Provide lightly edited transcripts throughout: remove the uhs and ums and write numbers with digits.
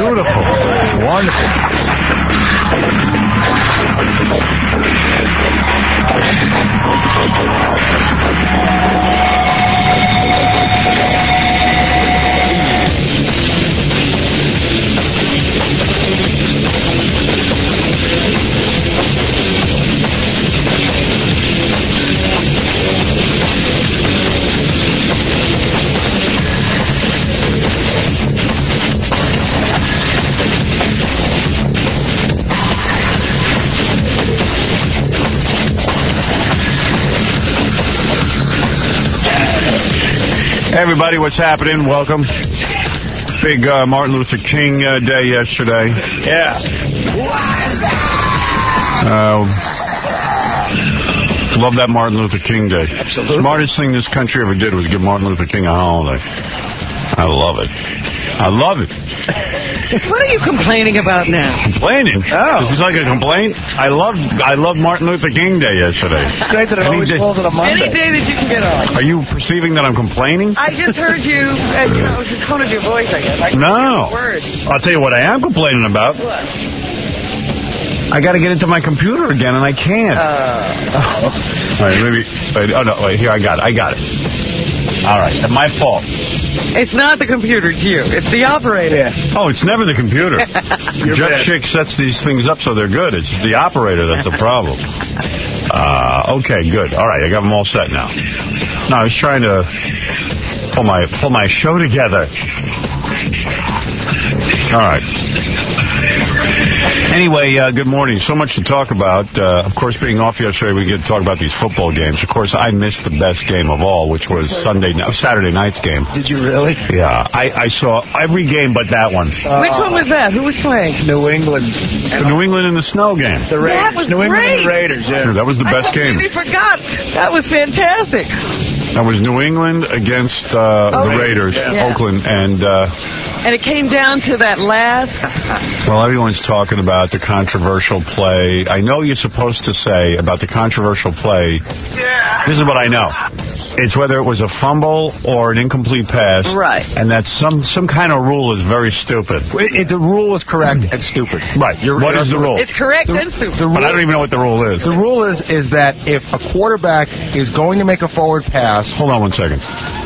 Beautiful. Wonderful. Hey everybody, what's happening? Welcome. Big Martin Luther King Day yesterday. Yeah. Love that Martin Luther King Day. Absolutely. Smartest thing this country ever did was give Martin Luther King a holiday. I love it. I love it. What are you complaining about now? Complaining? Oh. Is this like a complaint? I love Martin Luther King Day yesterday. It's great that it always falls on a Monday. Any day that you can get on. Are you perceiving that I'm complaining? I just heard you, the tone of your voice, I guess. No. I'll tell you what I am complaining about. What? I got to get into my computer again, and I can't. All right, maybe. Wait, here, I got it. All right, my fault. It's not the computer, it's you. It's the operator. Yeah. Oh, it's never the computer. Jeff Schick sets these things up so they're good. It's the operator that's the problem. Okay, good. All right, I got them all set now. No, I was trying to pull my show together. All right. Anyway, good morning. So much to talk about. Of course, being off yesterday, we get to talk about these football games. Of course, I missed the best game of all, which was Saturday night's game. Did you really? Yeah, I saw every game but that one. Which one was that? Who was playing? New England. The New England in the snow game. The Raiders. That was New England great. and the Raiders, yeah. That was the best game. I forgot. That was fantastic. That was New England against the Raiders, Yeah. Oakland, and it came down to that last... Well, everyone's talking about the controversial play. I know you're supposed to say about the controversial play, this is what I know. It's whether it was a fumble or an incomplete pass. Right. And that some kind of rule is very stupid. The rule is correct and stupid. Right. What is the rule? It's correct and stupid. But I don't even know what the rule is. The rule is that if a quarterback is going to make a forward pass... Hold on one second.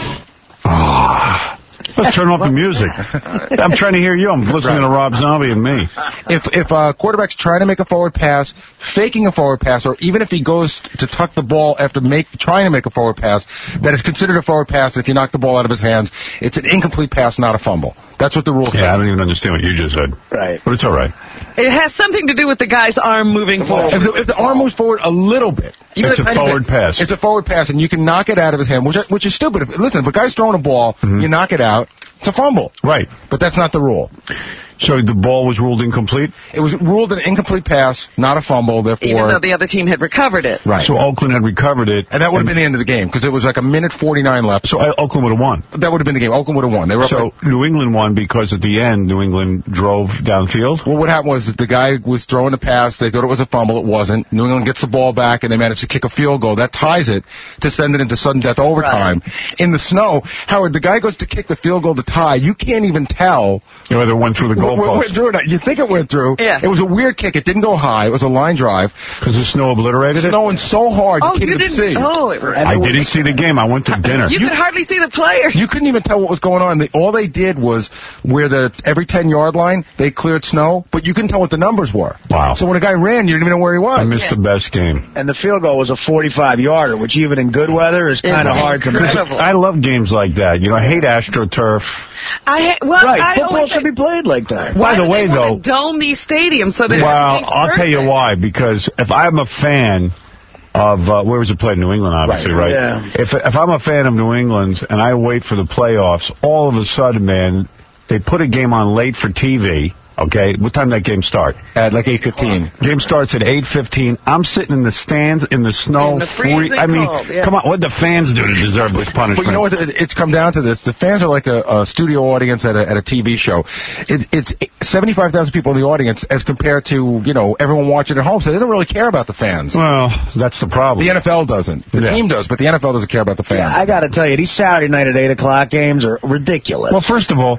Let's turn off the music. I'm trying to hear you. I'm listening to Rob Zombie and me. If a quarterback's trying to make a forward pass, faking a forward pass, or even if he goes to tuck the ball after trying to make a forward pass, that is considered a forward pass. If you knock the ball out of his hands, it's an incomplete pass, not a fumble. That's what the rule says. Yeah, I don't even understand what you just said. Right. But it's all right. It has something to do with the guy's arm moving forward. If the arm moves forward a little bit. It's a forward pass. It's a forward pass, and you can knock it out of his hand, which is stupid. Listen, if a guy's throwing a ball, you knock it out, it's a fumble. Right. But that's not the rule. So the ball was ruled incomplete? It was ruled an incomplete pass, not a fumble, therefore... Even though the other team had recovered it. Right. So Oakland had recovered it. And that would have been the end of the game, because it was like a minute 49 left. So Oakland would have won. That would have been the game. Oakland would have won. They were So New England won because at the end, New England drove downfield? Well, what happened was that the guy was throwing the pass. They thought it was a fumble. It wasn't. New England gets the ball back, and they managed to kick a field goal. That ties it to send it into sudden death overtime. Right. In the snow, Howard, the guy goes to kick the field goal to tie. You can't even tell... whether it went through the goalpost. You think it went through. Yeah. It was a weird kick. It didn't go high. It was a line drive. Because the snow obliterated it? Snowing so hard you couldn't didn't see. I didn't see the game. I went to dinner. You could hardly see the players. You couldn't even tell what was going on. All they did was where every 10-yard line, they cleared snow, but you couldn't tell what the numbers were. Wow. So when a guy ran, you didn't even know where he was. I missed the best game. And the field goal was a 45-yarder, which even in good weather is kind of hard to miss. I love games like that. I hate AstroTurf. Football should be played like that. By the way, though, dome these stadiums so that I'll tell you why. Because if I'm a fan of where was it played? New England, obviously, right? Yeah. If I'm a fan of New England's and I wait for the playoffs, all of a sudden, man, they put a game on late for TV. Okay, what time did that game start? At like 8:15. Game starts at 8:15. I'm sitting in the stands in the snow. In the freezing cold, come on, what did the fans do to deserve this punishment? But you know what? It's come down to this. The fans are like a studio audience at a TV show. It's 75,000 people in the audience as compared to, everyone watching at home. So they don't really care about the fans. Well, that's the problem. The NFL doesn't. The team does, but the NFL doesn't care about the fans. Yeah, I got to tell you, these Saturday night at 8 o'clock games are ridiculous. Well, first of all,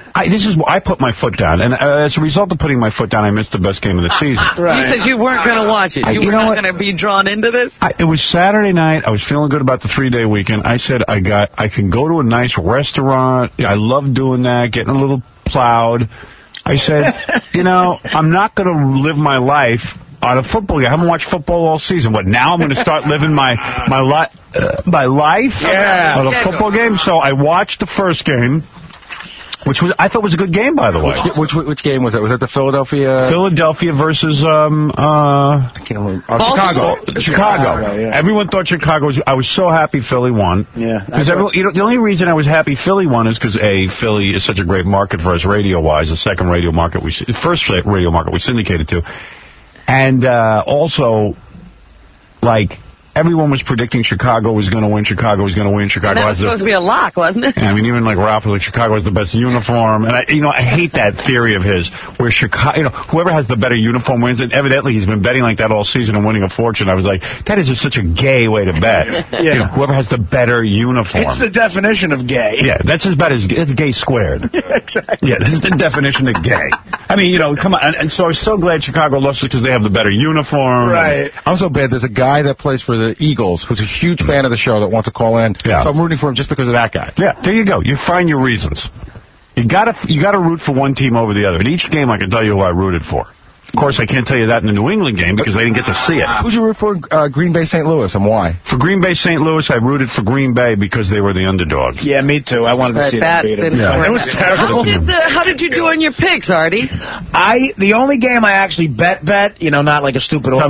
I put my foot down, and as a result of putting my foot down, I missed the best game of the season. Right. You said you weren't going to watch it. You were not going to be drawn into this? It was Saturday night. I was feeling good about the 3-day weekend. I said I can go to a nice restaurant. I love doing that, getting a little plowed. I said, I'm not going to live my life on a football game. I haven't watched football all season. What, now I'm going to start living my life on a football game? So I watched the first game, which I thought was a good game, by the way. Which game was it? Was it the Philadelphia versus I can't remember. Chicago. Yeah. Everyone thought Chicago was. I was so happy Philly won. Yeah. Because the only reason I was happy Philly won is because Philly is such a great market for us radio-wise. The second radio market first radio market we syndicated to, and also like. Everyone was predicting Chicago was going to win. Chicago was going to win. Chicago that was supposed to be a lock, wasn't it? I mean, even like Ralph was like, Chicago has the best uniform. And I hate that theory of his, where Chicago, whoever has the better uniform wins. And evidently, he's been betting like that all season and winning a fortune. I was like, that is just such a gay way to bet. Whoever has the better uniform. It's the definition of gay. Yeah, that's as bad as it's gay squared. Exactly. Yeah, this is the definition of gay. I mean, come on. And so I was so glad Chicago lost because they have the better uniform. Right. I'm so bad. There's a guy that plays for the Eagles who's a huge fan of the show that wants to call in. Yeah. So I'm rooting for him just because of that guy. Yeah, there you go. You find your reasons. You gotta root for one team over the other. In each game, I can tell you who I rooted for. Of course, I can't tell you that in the New England game because I didn't get to see it. Who'd you root for? Green Bay, St. Louis, and why? For Green Bay, St. Louis, I rooted for Green Bay because they were the underdog. Yeah, me too. I wanted to see them beat them. Yeah. It was terrible. How did you do on your picks, Artie? The only game I actually bet, not like a stupid old